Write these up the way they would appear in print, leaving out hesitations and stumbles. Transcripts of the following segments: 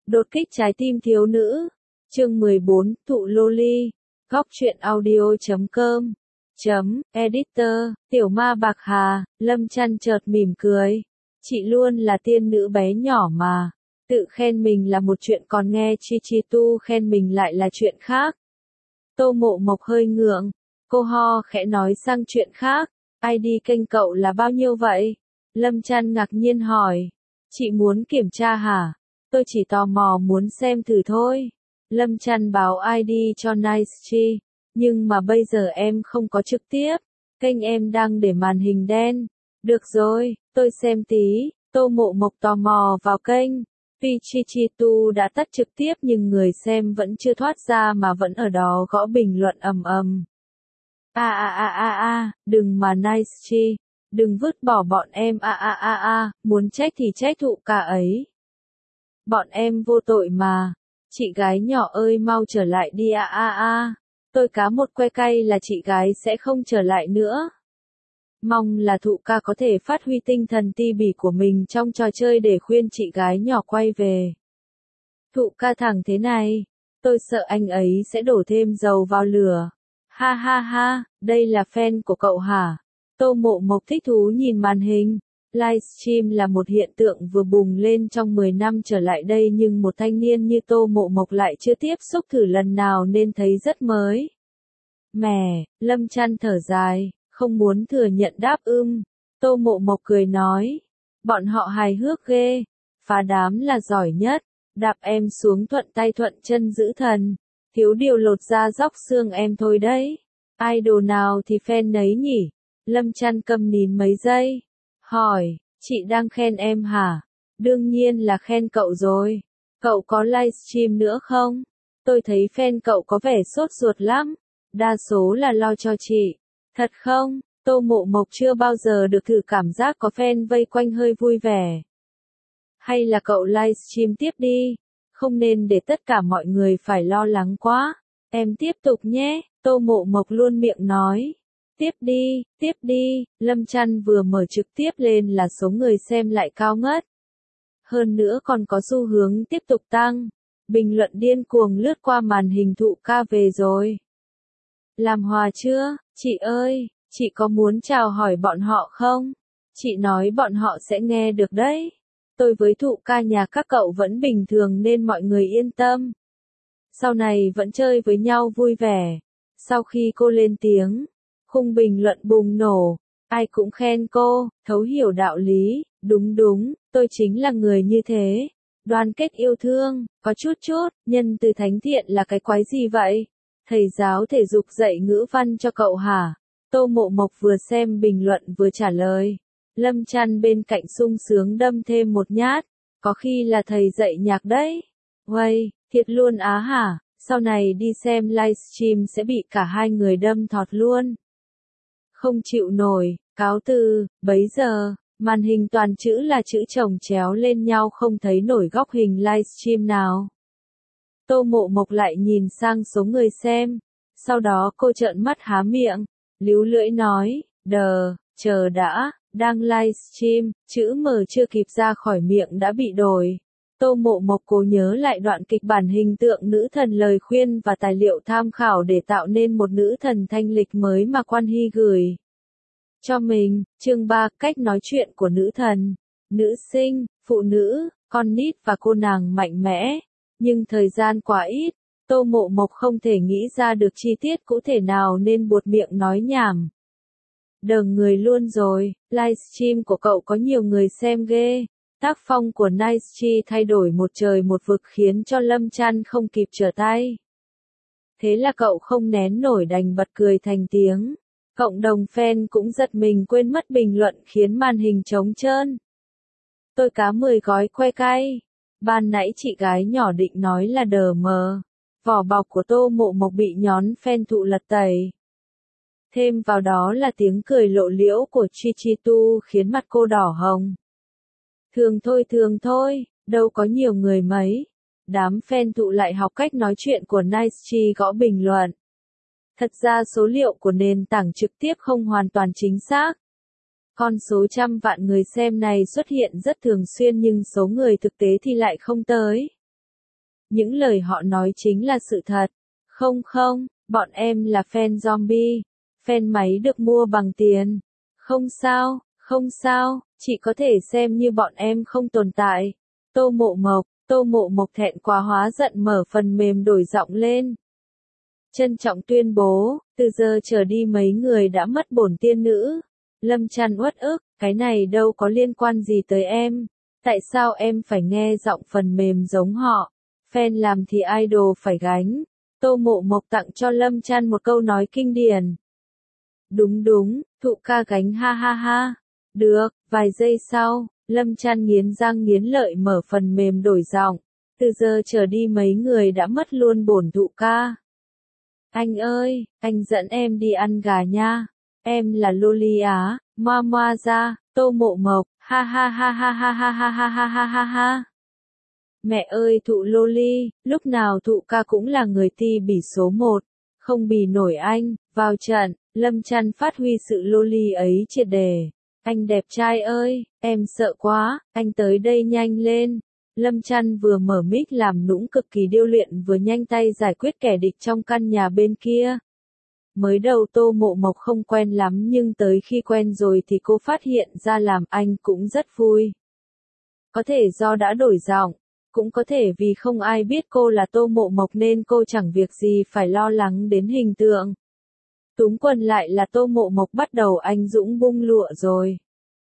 Đột kích trái tim thiếu nữ. Chương 14, Thụ Loli. Góc truyện audio.com. Editor, Tiểu Ma Bạc Hà. Lâm Chăn chợt mỉm cười. Chị luôn là tiên nữ bé nhỏ mà. Tự khen mình là một chuyện còn nghe Chi Chi Tu khen mình lại là chuyện khác. Tô Mộ Mộc hơi ngượng. Cô ho khẽ nói sang chuyện khác. ID kênh cậu là bao nhiêu vậy? Lâm Chăn ngạc nhiên hỏi. Chị muốn kiểm tra hả? Tôi chỉ tò mò muốn xem thử thôi. Lâm Chăn báo ID cho Nice Chi. Nhưng mà bây giờ em không có trực tiếp. Kênh em đang để màn hình đen. Được rồi, tôi xem tí. Tô Mộ Mộc tò mò vào kênh. Tuy Chi Chi Tu đã tắt trực tiếp nhưng người xem vẫn chưa thoát ra mà vẫn ở đó gõ bình luận ầm ầm. Đừng mà Nice Chi. Đừng vứt bỏ bọn em muốn trách thì trách Thụ Ca ấy. Bọn em vô tội mà. Chị gái nhỏ ơi mau trở lại đi Tôi cá một que cay là chị gái sẽ không trở lại nữa. Mong là Thụ Ca có thể phát huy tinh thần ti bỉ của mình trong trò chơi để khuyên chị gái nhỏ quay về. Thụ Ca thẳng thế này, tôi sợ anh ấy sẽ đổ thêm dầu vào lửa. Ha ha ha, đây là fan của cậu hả? Tô Mộ Mộc thích thú nhìn màn hình. Livestream là một hiện tượng vừa bùng lên trong 10 năm trở lại đây nhưng một thanh niên như Tô Mộ Mộc lại chưa tiếp xúc thử lần nào nên thấy rất mới. Mẻ, Lâm Chăn thở dài, không muốn thừa nhận đáp Tô Mộ Mộc cười nói. Bọn họ hài hước ghê, phá đám là giỏi nhất, đạp em xuống thuận tay thuận chân giữ thần, thiếu điều lột da róc xương em thôi đấy. Idol nào thì fan nấy nhỉ? Lâm Chăn câm nín mấy giây. Hỏi, chị đang khen em hả? Đương nhiên là khen cậu rồi. Cậu có livestream nữa không? Tôi thấy fan cậu có vẻ sốt ruột lắm. Đa số là lo cho chị. Thật không? Tô Mộ Mộc chưa bao giờ được thử cảm giác có fan vây quanh hơi vui vẻ. Hay là cậu livestream tiếp đi. Không nên để tất cả mọi người phải lo lắng quá. Em tiếp tục nhé. Tô Mộ Mộc luôn miệng nói. Tiếp đi, Lâm Chăn vừa mở trực tiếp lên là số người xem lại cao ngất. Hơn nữa còn có xu hướng tiếp tục tăng. Bình luận điên cuồng lướt qua màn hình Thụ Ca về rồi. Làm hòa chưa, chị ơi, chị có muốn chào hỏi bọn họ không? Chị nói bọn họ sẽ nghe được đấy. Tôi với Thụ Ca nhà các cậu vẫn bình thường nên mọi người yên tâm. Sau này vẫn chơi với nhau vui vẻ. Sau khi cô lên tiếng, khung bình luận bùng nổ, ai cũng khen cô, thấu hiểu đạo lý, đúng, tôi chính là người như thế. Đoàn kết yêu thương, có chút, nhân từ thánh thiện là cái quái gì vậy? Thầy giáo thể dục dạy ngữ văn cho cậu hả? Tô Mộ Mộc vừa xem bình luận vừa trả lời. Lâm Chăn bên cạnh sung sướng đâm thêm một nhát, có khi là thầy dạy nhạc đấy. Uầy, thiệt luôn á hả? Sau này đi xem livestream sẽ bị cả hai người đâm thọt luôn. Không chịu nổi, cáo từ, bấy giờ, màn hình toàn chữ là chữ chồng chéo lên nhau không thấy nổi góc hình livestream nào. Tô Mộ Mộc lại nhìn sang số người xem, sau đó cô trợn mắt há miệng, líu lưỡi nói, chờ đã, đang livestream, chữ M chưa kịp ra khỏi miệng đã bị đổi. Tô Mộ Mộc cố nhớ lại đoạn kịch bản hình tượng nữ thần lời khuyên và tài liệu tham khảo để tạo nên một nữ thần thanh lịch mới mà Quan Hy gửi cho mình. Chương 3, cách nói chuyện của nữ thần. Nữ sinh, phụ nữ, con nít và cô nàng mạnh mẽ. Nhưng thời gian quá ít, Tô Mộ Mộc không thể nghĩ ra được chi tiết cụ thể nào nên buột miệng nói nhảm. Đờ người luôn rồi, livestream của cậu có nhiều người xem ghê. Tác phong của Nice Chi thay đổi một trời một vực khiến cho Lâm Chăn không kịp trở tay. Thế là cậu không nén nổi đành bật cười thành tiếng. Cộng đồng fan cũng giật mình quên mất bình luận khiến màn hình trống trơn. Tôi cá 10 gói que cay. Ban nãy chị gái nhỏ định nói là đờ mờ. Vỏ bọc của Tô Mộ Mộc bị nhón fan Thụ lật tẩy. Thêm vào đó là tiếng cười lộ liễu của Chi Chi Tu khiến mặt cô đỏ hồng. Thường thôi, đâu có nhiều người mấy. Đám fan Thụ lại học cách nói chuyện của Nice Chi gõ bình luận. Thật ra số liệu của nền tảng trực tiếp không hoàn toàn chính xác. Con số trăm vạn người xem này xuất hiện rất thường xuyên nhưng số người thực tế thì lại không tới. Những lời họ nói chính là sự thật. Không không, bọn em là fan zombie. Fan máy được mua bằng tiền. Không sao, không sao, chị có thể xem như bọn em không tồn tại. Tô Mộ Mộc thẹn quá hóa giận mở phần mềm đổi giọng lên. Trân trọng tuyên bố, từ giờ trở đi mấy người đã mất bổn tiên nữ. Lâm Trăn uất ức, cái này đâu có liên quan gì tới em. Tại sao em phải nghe giọng phần mềm giống họ? Fan làm thì idol phải gánh. Tô Mộ Mộc tặng cho Lâm Trăn một câu nói kinh điển. Đúng đúng, thụ ca gánh ha ha ha. Được, vài giây sau, Lâm Trăn nghiến răng nghiến lợi mở phần mềm đổi giọng. Từ giờ trở đi mấy người đã mất luôn bổn thụ ca. Anh ơi, anh dẫn em đi ăn gà nha. Em là Loli á, moa moa ra, Tô Mộ Mộc, ha ha ha ha ha ha ha ha ha ha ha ha. Mẹ ơi thụ Loli, lúc nào thụ ca cũng là người ti bỉ số 1, không bì nổi anh, vào trận, Lâm Trăn phát huy sự Loli ấy triệt để. Anh đẹp trai ơi, em sợ quá, anh tới đây nhanh lên. Lâm Trăn vừa mở mic làm nũng cực kỳ điêu luyện vừa nhanh tay giải quyết kẻ địch trong căn nhà bên kia. Mới đầu Tô Mộ Mộc không quen lắm nhưng tới khi quen rồi thì cô phát hiện ra làm anh cũng rất vui. Có thể do đã đổi giọng, cũng có thể vì không ai biết cô là Tô Mộ Mộc nên cô chẳng việc gì phải lo lắng đến hình tượng. Túm quần lại là Tô Mộ Mộc bắt đầu anh dũng bung lụa rồi.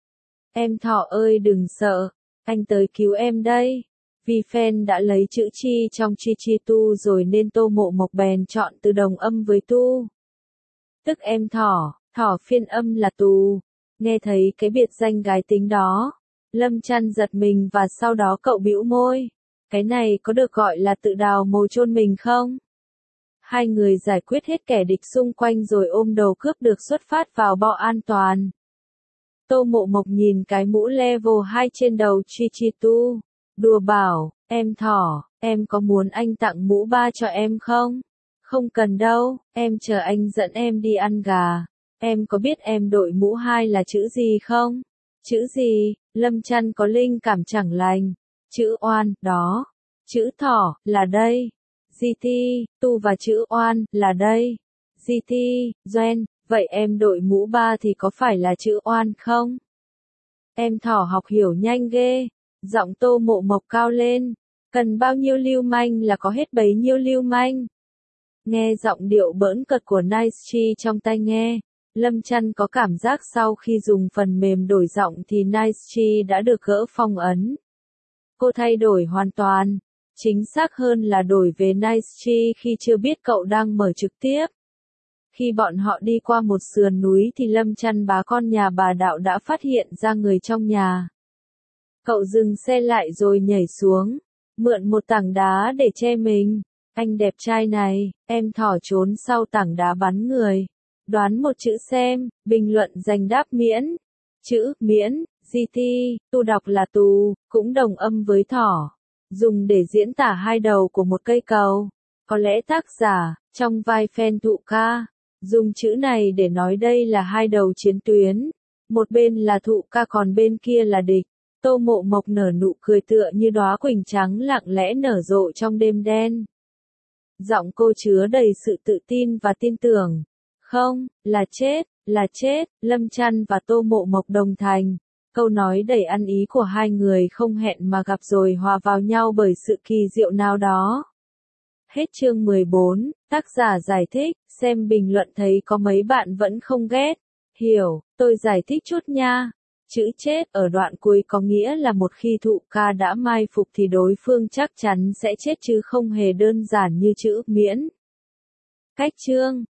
Em thỏ ơi đừng sợ, anh tới cứu em đây. Vì fan đã lấy chữ chi trong chi chi tu rồi nên Tô Mộ Mộc bèn chọn từ đồng âm với tu. Tức em thỏ phiên âm là tù. Nghe thấy cái biệt danh gái tính đó, Lâm Trăn giật mình và sau đó cậu bĩu môi. Cái này có được gọi là tự đào mồ chôn mình không? Hai người giải quyết hết kẻ địch xung quanh rồi ôm đầu cướp được xuất phát vào bọ an toàn. Tô Mộ Mộc nhìn cái mũ level 2 trên đầu Chi Chi Tu, đùa bảo, em thỏ, em có muốn anh tặng mũ 3 cho em không? Không cần đâu, em chờ anh dẫn em đi ăn gà. Em có biết em đội mũ 2 là chữ gì không? Chữ gì? Lâm Trăn có linh cảm chẳng lành. Chữ oan, đó. Chữ thỏ, là đây. GT, tu và chữ oan, là đây. GT, Doen, vậy em đội mũ 3 thì có phải là chữ oan không? Em thỏ học hiểu nhanh ghê. Giọng Tô Mộ Mộc cao lên. Cần bao nhiêu lưu manh là có hết bấy nhiêu lưu manh. Nghe giọng điệu bỡn cợt của Nice Chi trong tai nghe, Lâm Trăn có cảm giác sau khi dùng phần mềm đổi giọng thì Nice Chi đã được gỡ phong ấn. Cô thay đổi hoàn toàn, chính xác hơn là đổi về Nice Chi khi chưa biết cậu đang mở trực tiếp. Khi bọn họ đi qua một sườn núi thì Lâm Trăn bá con nhà bà Đạo đã phát hiện ra người trong nhà. Cậu dừng xe lại rồi nhảy xuống, mượn một tảng đá để che mình. Anh đẹp trai này, em thỏ trốn sau tảng đá bắn người. Đoán một chữ xem, bình luận dành đáp miễn. Chữ miễn, GT, tu đọc là tù, cũng đồng âm với thỏ. Dùng để diễn tả hai đầu của một cây cầu. Có lẽ tác giả, trong vai fan thụ ca, dùng chữ này để nói đây là hai đầu chiến tuyến. Một bên là thụ ca còn bên kia là địch. Tô Mộ Mộc nở nụ cười tựa như đóa quỳnh trắng lặng lẽ nở rộ trong đêm đen. Giọng cô chứa đầy sự tự tin và tin tưởng. Không, là chết, Lâm Trăn và Tô Mộ Mộc đồng thành. Câu nói đầy ăn ý của hai người không hẹn mà gặp rồi hòa vào nhau bởi sự kỳ diệu nào đó. Hết chương 14, tác giả giải thích, xem bình luận thấy có mấy bạn vẫn không ghét. Hiểu, tôi giải thích chút nha. Chữ chết ở đoạn cuối có nghĩa là một khi thụ ca đã mai phục thì đối phương chắc chắn sẽ chết chứ không hề đơn giản như chữ miễn. Cách chương